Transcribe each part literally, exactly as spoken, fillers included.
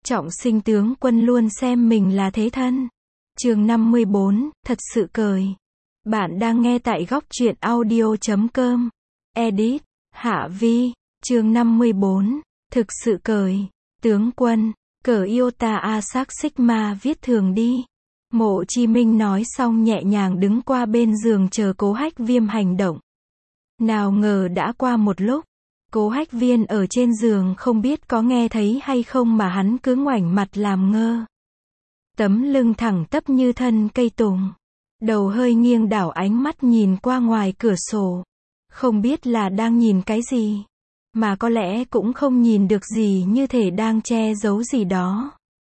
Trọng sinh tướng quân luôn xem mình là thế thân. Chương năm mươi bốn, thật sự cười. Bạn đang nghe tại góc truyện audio chấm com. Edit, Hạ Vi. Chương năm mươi bốn, thực sự cười. Tướng quân, cờ Iota Asac Sigma viết thường đi. Mộ Chi Minh nói xong nhẹ nhàng đứng qua bên giường chờ Cố Hách Viêm hành động. Nào ngờ đã qua một lúc, Cố Hách Viên ở trên giường không biết có nghe thấy hay không mà hắn cứ ngoảnh mặt làm ngơ. Tấm lưng thẳng tắp như thân cây tùng. Đầu hơi nghiêng đảo ánh mắt nhìn qua ngoài cửa sổ. Không biết là đang nhìn cái gì. Mà có lẽ cũng không nhìn được gì, như thể đang che giấu gì đó.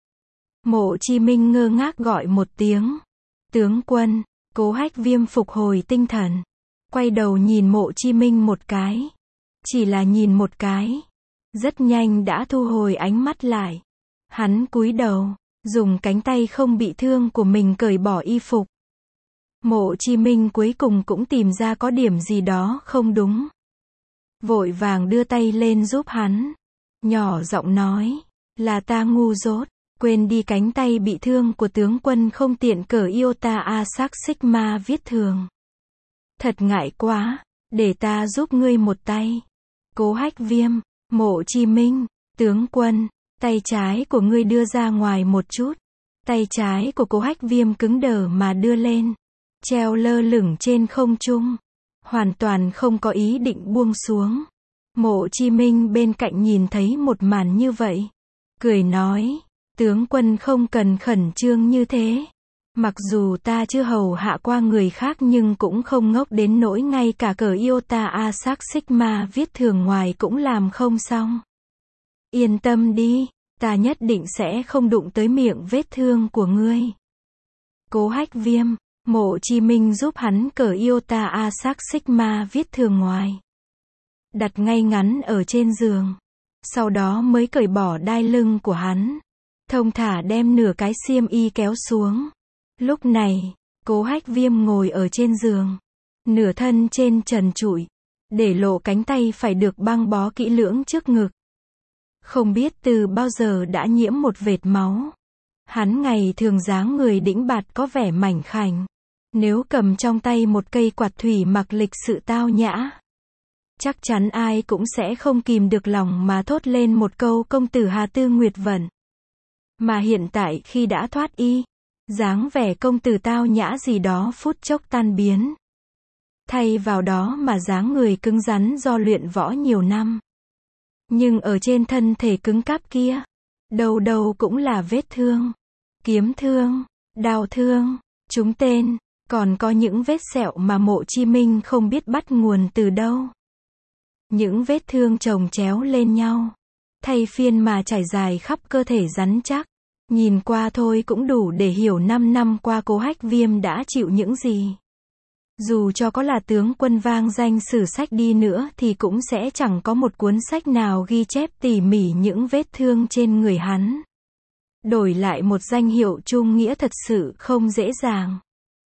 Mộ Chi Minh ngơ ngác gọi một tiếng. Tướng quân. Cố Hách Viêm phục hồi tinh thần. Quay đầu nhìn Mộ Chi Minh một cái. Chỉ là nhìn một cái. Rất nhanh đã thu hồi ánh mắt lại. Hắn cúi đầu, dùng cánh tay không bị thương của mình cởi bỏ y phục. Mộ Chi Minh cuối cùng cũng tìm ra có điểm gì đó không đúng. Vội vàng đưa tay lên giúp hắn. Nhỏ giọng nói, là ta ngu dốt, quên đi cánh tay bị thương của tướng quân không tiện cởi Iota Asac Sigma viết thường. Thật ngại quá, để ta giúp ngươi một tay. Cố Hách Viêm. Mộ Chi Minh. Tướng quân, tay trái của ngươi đưa ra ngoài một chút. Tay trái của Cố Hách Viêm cứng đờ mà đưa lên, treo lơ lửng trên không trung, hoàn toàn không có ý định buông xuống. Mộ Chi Minh bên cạnh nhìn thấy một màn như vậy, cười nói, tướng quân không cần khẩn trương như thế. Mặc dù ta chưa hầu hạ qua người khác nhưng cũng không ngốc đến nỗi ngay cả cờ Iota Asac Sigma viết thường ngoài cũng làm không xong. Yên tâm đi, ta nhất định sẽ không đụng tới miệng vết thương của ngươi. Cố Hách Viêm. Mộ Chi Minh giúp hắn cởi Iota Asac Sigma viết thường ngoài, đặt ngay ngắn ở trên giường. Sau đó mới cởi bỏ đai lưng của hắn, thông thả đem nửa cái xiêm y kéo xuống. Lúc này, Cố Hách Viêm ngồi ở trên giường, nửa thân trên trần trụi, để lộ cánh tay phải được băng bó kỹ lưỡng trước ngực. Không biết từ bao giờ đã nhiễm một vệt máu. Hắn ngày thường dáng người đĩnh bạt có vẻ mảnh khảnh. Nếu cầm trong tay một cây quạt thủy mặc lịch sự tao nhã, chắc chắn ai cũng sẽ không kìm được lòng mà thốt lên một câu công tử Hà Tư Nguyệt Vận. Mà hiện tại khi đã thoát y, dáng vẻ công tử tao nhã gì đó phút chốc tan biến. Thay vào đó mà dáng người cứng rắn do luyện võ nhiều năm. Nhưng ở trên thân thể cứng cáp kia, đầu đầu cũng là vết thương, kiếm thương, đao thương, trúng tên, còn có những vết sẹo mà Mộ Chi Minh không biết bắt nguồn từ đâu. Những vết thương chồng chéo lên nhau, thay phiên mà trải dài khắp cơ thể rắn chắc. Nhìn qua thôi cũng đủ để hiểu năm năm qua Cố Hách Viêm đã chịu những gì. Dù cho có là tướng quân vang danh sử sách đi nữa thì cũng sẽ chẳng có một cuốn sách nào ghi chép tỉ mỉ những vết thương trên người hắn. Đổi lại một danh hiệu trung nghĩa thật sự không dễ dàng.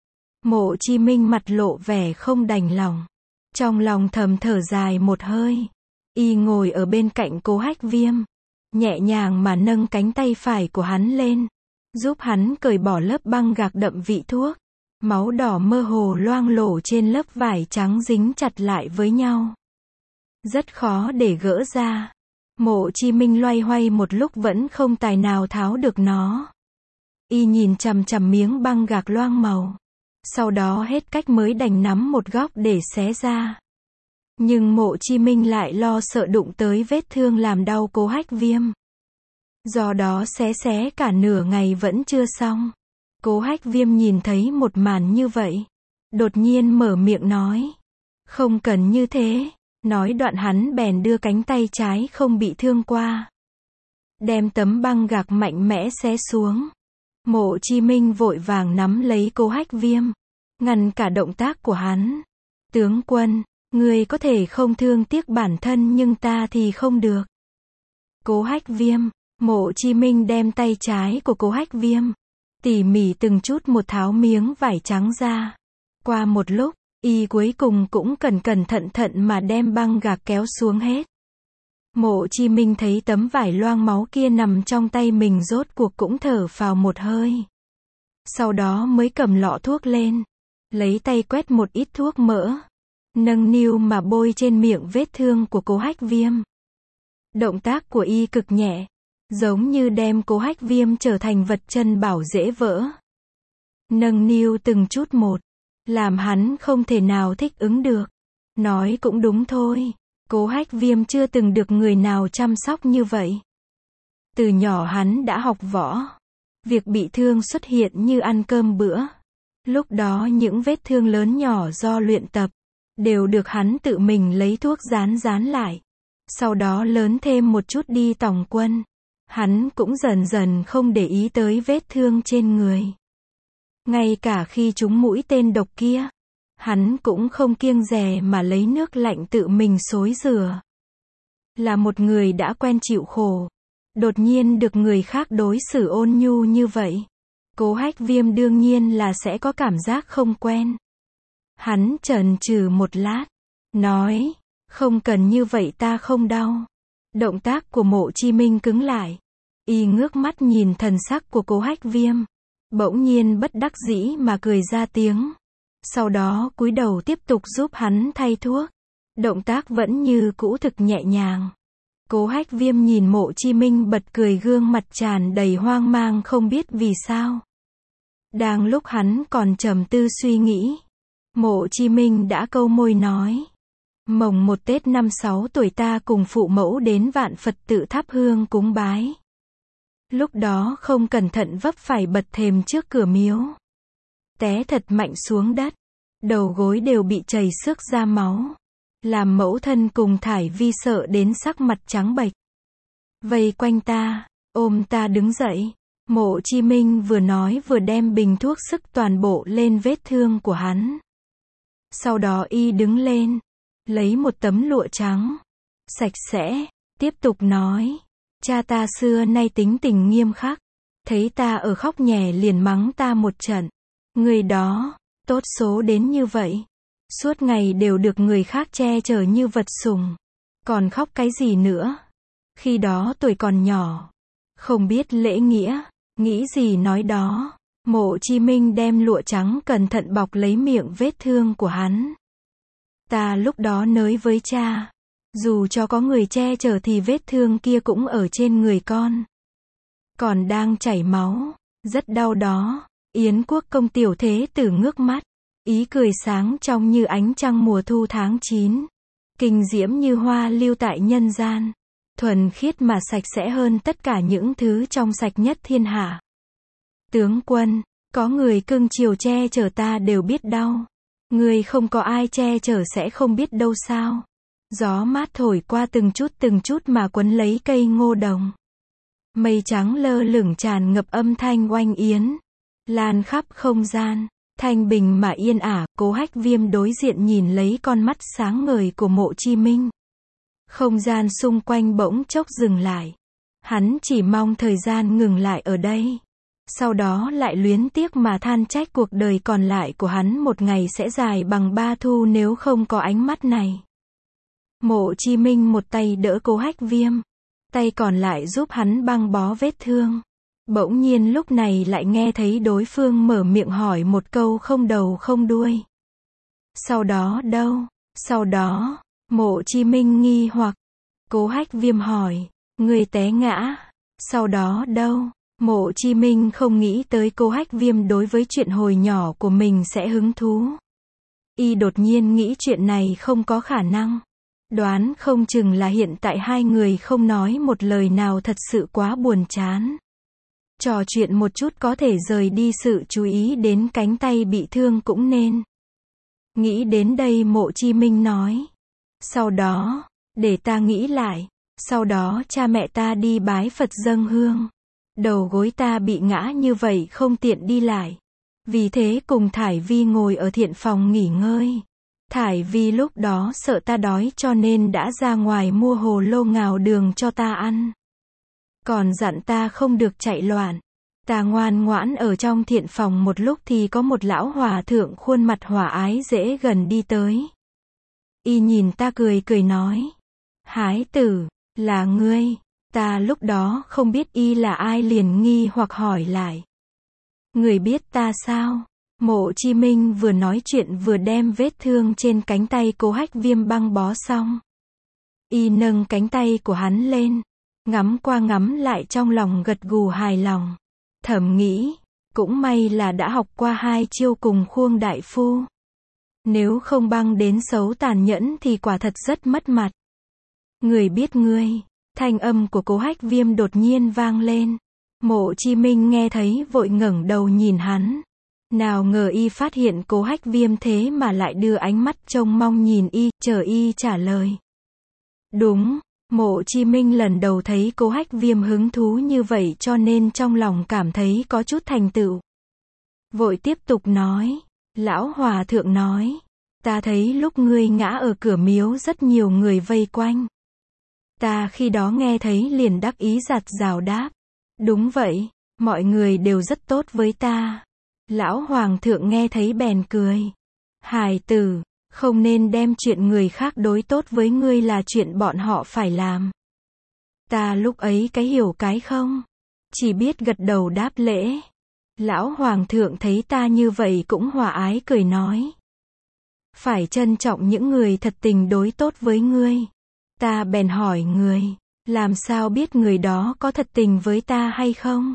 Mộ Chi Minh mặt lộ vẻ không đành lòng. Trong lòng thầm thở dài một hơi. Y ngồi ở bên cạnh Cố Hách Viêm, nhẹ nhàng mà nâng cánh tay phải của hắn lên, giúp hắn cởi bỏ lớp băng gạc đậm vị thuốc. Máu đỏ mơ hồ loang lổ trên lớp vải trắng dính chặt lại với nhau. Rất khó để gỡ ra. Mộ Chi Minh loay hoay một lúc vẫn không tài nào tháo được nó. Y nhìn chằm chằm miếng băng gạc loang màu. Sau đó hết cách mới đành nắm một góc để xé ra. Nhưng Mộ Chi Minh lại lo sợ đụng tới vết thương làm đau Cố Hách Viêm. Do đó xé xé cả nửa ngày vẫn chưa xong. Cố Hách Viêm nhìn thấy một màn như vậy, đột nhiên mở miệng nói, không cần như thế. Nói đoạn hắn bèn đưa cánh tay trái không bị thương qua, đem tấm băng gạc mạnh mẽ xé xuống. Mộ Chi Minh vội vàng nắm lấy Cố Hách Viêm, ngăn cả động tác của hắn. Tướng quân, ngươi có thể không thương tiếc bản thân nhưng ta thì không được. Cố Hách Viêm. Mộ Chi Minh đem tay trái của Cố Hách Viêm, tỉ mỉ từng chút một tháo miếng vải trắng ra. Qua một lúc, y cuối cùng cũng cẩn cẩn thận thận mà đem băng gạc kéo xuống hết. Mộ Chi Minh thấy tấm vải loang máu kia nằm trong tay mình rốt cuộc cũng thở phào một hơi. Sau đó mới cầm lọ thuốc lên, lấy tay quét một ít thuốc mỡ, nâng niu mà bôi trên miệng vết thương của Cố Hách Viêm. Động tác của y cực nhẹ, giống như đem Cố Hách Viêm trở thành vật chân bảo dễ vỡ. Nâng niu từng chút một, làm hắn không thể nào thích ứng được. Nói cũng đúng thôi, Cố Hách Viêm chưa từng được người nào chăm sóc như vậy. Từ nhỏ hắn đã học võ. Việc bị thương xuất hiện như ăn cơm bữa. Lúc đó những vết thương lớn nhỏ do luyện tập, đều được hắn tự mình lấy thuốc dán dán lại. Sau đó lớn thêm một chút đi tòng quân. Hắn cũng dần dần không để ý tới vết thương trên người. Ngay cả khi trúng mũi tên độc kia, hắn cũng không kiêng dè mà lấy nước lạnh tự mình xối rửa. Là một người đã quen chịu khổ, đột nhiên được người khác đối xử ôn nhu như vậy, Cố Hách Viêm đương nhiên là sẽ có cảm giác không quen. Hắn chần chừ một lát, nói, không cần như vậy ta không đau. Động tác của Mộ Chi Minh cứng lại. Y ngước mắt nhìn thần sắc của Cố Hách Viêm, bỗng nhiên bất đắc dĩ mà cười ra tiếng. Sau đó cúi đầu tiếp tục giúp hắn thay thuốc. Động tác vẫn như cũ thực nhẹ nhàng. Cố Hách Viêm nhìn Mộ Chi Minh bật cười, gương mặt tràn đầy hoang mang không biết vì sao. Đang lúc hắn còn trầm tư suy nghĩ, Mộ Chi Minh đã câu môi nói, mồng một Tết năm sáu tuổi ta cùng phụ mẫu đến Vạn Phật tự thắp hương cúng bái. Lúc đó không cẩn thận vấp phải bậc thềm trước cửa miếu, té thật mạnh xuống đất, đầu gối đều bị chảy xước ra máu, làm mẫu thân cùng Thải Vi sợ đến sắc mặt trắng bệch. Vây quanh ta, ôm ta đứng dậy. Mộ Chi Minh vừa nói vừa đem bình thuốc sức toàn bộ lên vết thương của hắn. Sau đó y đứng lên, lấy một tấm lụa trắng, sạch sẽ, tiếp tục nói, cha ta xưa nay tính tình nghiêm khắc, thấy ta ở khóc nhè liền mắng ta một trận. Người đó, tốt số đến như vậy, suốt ngày đều được người khác che chở như vật sủng, còn khóc cái gì nữa? Khi đó tuổi còn nhỏ, không biết lễ nghĩa, nghĩ gì nói đó. Mộ Chi Minh đem lụa trắng cẩn thận bọc lấy miệng vết thương của hắn. Ta lúc đó nói với cha, dù cho có người che chở thì vết thương kia cũng ở trên người con, còn đang chảy máu, rất đau đó. Yến Quốc công tiểu thế tử ngước mắt, ý cười sáng trong như ánh trăng mùa thu tháng chín, kinh diễm như hoa lưu tại nhân gian, thuần khiết mà sạch sẽ hơn tất cả những thứ trong sạch nhất thiên hạ. Tướng quân, có người cưng chiều che chở ta đều biết đau, người không có ai che chở sẽ không biết đâu sao? Gió mát thổi qua từng chút từng chút mà quấn lấy cây ngô đồng. Mây trắng lơ lửng tràn ngập âm thanh oanh yến, lan khắp không gian, thanh bình mà yên ả. Cố Hách Viêm đối diện nhìn lấy con mắt sáng ngời của Mộ Chi Minh. Không gian xung quanh bỗng chốc dừng lại. Hắn chỉ mong thời gian ngừng lại ở đây. Sau đó lại luyến tiếc mà than trách cuộc đời còn lại của hắn một ngày sẽ dài bằng ba thu nếu không có ánh mắt này. Mộ Chi Minh một tay đỡ Cố Hách Viêm, tay còn lại giúp hắn băng bó vết thương. Bỗng nhiên lúc này lại nghe thấy đối phương mở miệng hỏi một câu không đầu không đuôi. Sau đó đâu? Sau đó, Mộ Chi Minh nghi hoặc. Cố Hách Viêm hỏi, người té ngã. Sau đó đâu? Mộ Chi Minh không nghĩ tới Cố Hách Viêm đối với chuyện hồi nhỏ của mình sẽ hứng thú. Y đột nhiên nghĩ chuyện này không có khả năng. Đoán không chừng là hiện tại hai người không nói một lời nào thật sự quá buồn chán. Trò chuyện một chút có thể rời đi sự chú ý đến cánh tay bị thương cũng nên. Nghĩ đến đây Mộ Chi Minh nói. Sau đó, để ta nghĩ lại. Sau đó cha mẹ ta đi bái Phật dâng hương. Đầu gối ta bị ngã như vậy không tiện đi lại. Vì thế cùng Thải Vi ngồi ở thiện phòng nghỉ ngơi. Thải Vi lúc đó sợ ta đói cho nên đã ra ngoài mua hồ lô ngào đường cho ta ăn. Còn dặn ta không được chạy loạn. Ta ngoan ngoãn ở trong thiện phòng một lúc thì có một lão hòa thượng khuôn mặt hòa ái dễ gần đi tới. Y nhìn ta cười cười nói. Hái tử, Là ngươi. Ta lúc đó không biết y là ai liền nghi hoặc hỏi lại. Người biết ta sao? Mộ Chí Minh vừa nói chuyện vừa đem vết thương trên cánh tay Cố Hách Viêm băng bó xong. Y nâng cánh tay của hắn lên, ngắm qua ngắm lại trong lòng gật gù hài lòng. Thầm nghĩ, cũng may là đã học qua hai chiêu cùng Khuông đại phu. Nếu không băng đến xấu tàn nhẫn thì quả thật rất mất mặt. Người biết ngươi. Thanh âm của Cố Hách Viêm đột nhiên vang lên. Mộ Chí Minh nghe thấy vội ngẩng đầu nhìn hắn. Nào ngờ y phát hiện Cố Hách Viêm thế mà lại đưa ánh mắt trông mong nhìn y, chờ y trả lời. Đúng, Mộ Chí Minh lần đầu thấy Cố Hách Viêm hứng thú như vậy cho nên trong lòng cảm thấy có chút thành tựu. Vội tiếp tục nói, lão hòa thượng nói, ta thấy lúc ngươi ngã ở cửa miếu rất nhiều người vây quanh. Ta khi đó nghe thấy liền đắc ý giặt rào đáp. Đúng vậy, mọi người đều rất tốt với ta. Lão hoàng thượng nghe thấy bèn cười. Hài tử, không nên đem chuyện người khác đối tốt với ngươi là chuyện bọn họ phải làm. Ta lúc ấy cái hiểu cái không, chỉ biết gật đầu đáp lễ. Lão hoàng thượng thấy ta như vậy cũng hòa ái cười nói. Phải trân trọng những người thật tình đối tốt với ngươi. Ta bèn hỏi người, làm sao biết người đó có thật tình với ta hay không?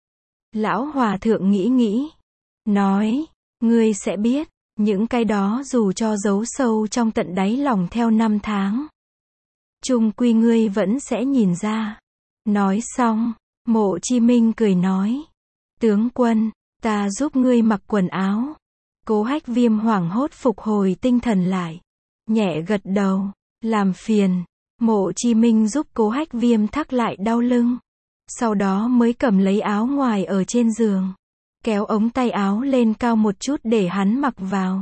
Lão hòa thượng nghĩ nghĩ, nói, ngươi sẽ biết, những cái đó dù cho giấu sâu trong tận đáy lòng theo năm tháng. Chung quy ngươi vẫn sẽ nhìn ra. Nói xong, Mộ Chí Minh cười nói, tướng quân, ta giúp ngươi mặc quần áo. Cố Hách Viêm hoảng hốt phục hồi tinh thần lại, nhẹ gật đầu, làm phiền. Mộ Chí Minh giúp Cố Hách Viêm thắt lại đau lưng. Sau đó mới cầm lấy áo ngoài ở trên giường, kéo ống tay áo lên cao một chút để hắn mặc vào.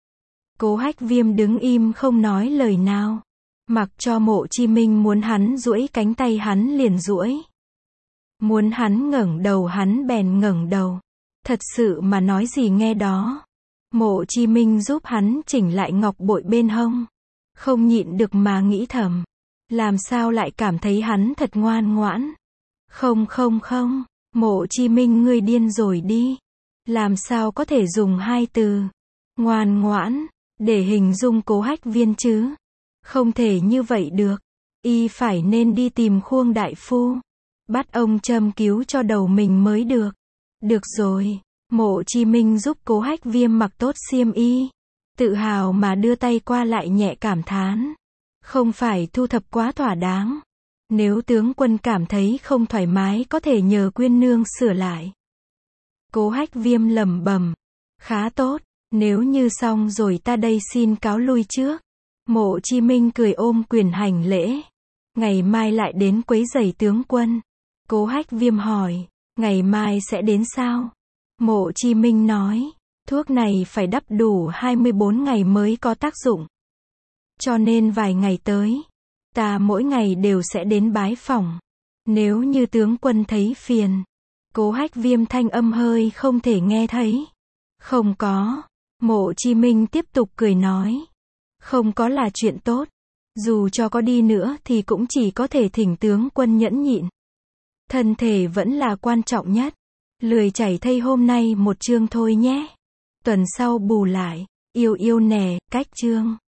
Cố Hách Viêm đứng im không nói lời nào. Mặc cho Mộ Chí Minh muốn hắn duỗi cánh tay hắn liền duỗi. Muốn hắn ngẩng đầu hắn bèn ngẩng đầu. Thật sự mà nói gì nghe đó. Mộ Chí Minh giúp hắn chỉnh lại ngọc bội bên hông. Không nhịn được mà nghĩ thầm. Làm sao lại cảm thấy hắn thật ngoan ngoãn. Không không không, Mộ Chí Minh ngươi điên rồi đi. Làm sao có thể dùng hai từ ngoan ngoãn để hình dung Cố Hách Viêm chứ? Không thể như vậy được. Y phải nên đi tìm Khuông đại phu, bắt ông châm cứu cho đầu mình mới được. Được rồi, Mộ Chí Minh giúp Cố Hách Viêm mặc tốt xiêm y, tự hào mà đưa tay qua lại nhẹ cảm thán. Không phải thu thập quá thỏa đáng. Nếu tướng quân cảm thấy không thoải mái có thể nhờ Quyên nương sửa lại. Cố Hách Viêm lẩm bẩm, khá tốt, nếu như xong rồi ta đây xin cáo lui trước. Mộ Chí Minh cười ôm quyền hành lễ. Ngày mai lại đến quấy rầy tướng quân. Cố Hách Viêm hỏi, ngày mai sẽ đến sao? Mộ Chí Minh nói, thuốc này phải đắp đủ hai mươi bốn ngày mới có tác dụng. Cho nên vài ngày tới, ta mỗi ngày đều sẽ đến bái phỏng. Nếu như tướng quân thấy phiền. Cố Hách Viêm thanh âm hơi không thể nghe thấy. Không có. Mộ Chí Minh tiếp tục cười nói. Không có là chuyện tốt. Dù cho có đi nữa thì cũng chỉ có thể thỉnh tướng quân nhẫn nhịn. Thân thể vẫn là quan trọng nhất. Lười chảy thây hôm nay một chương thôi nhé. Tuần sau bù lại. Yêu yêu nè, cách chương.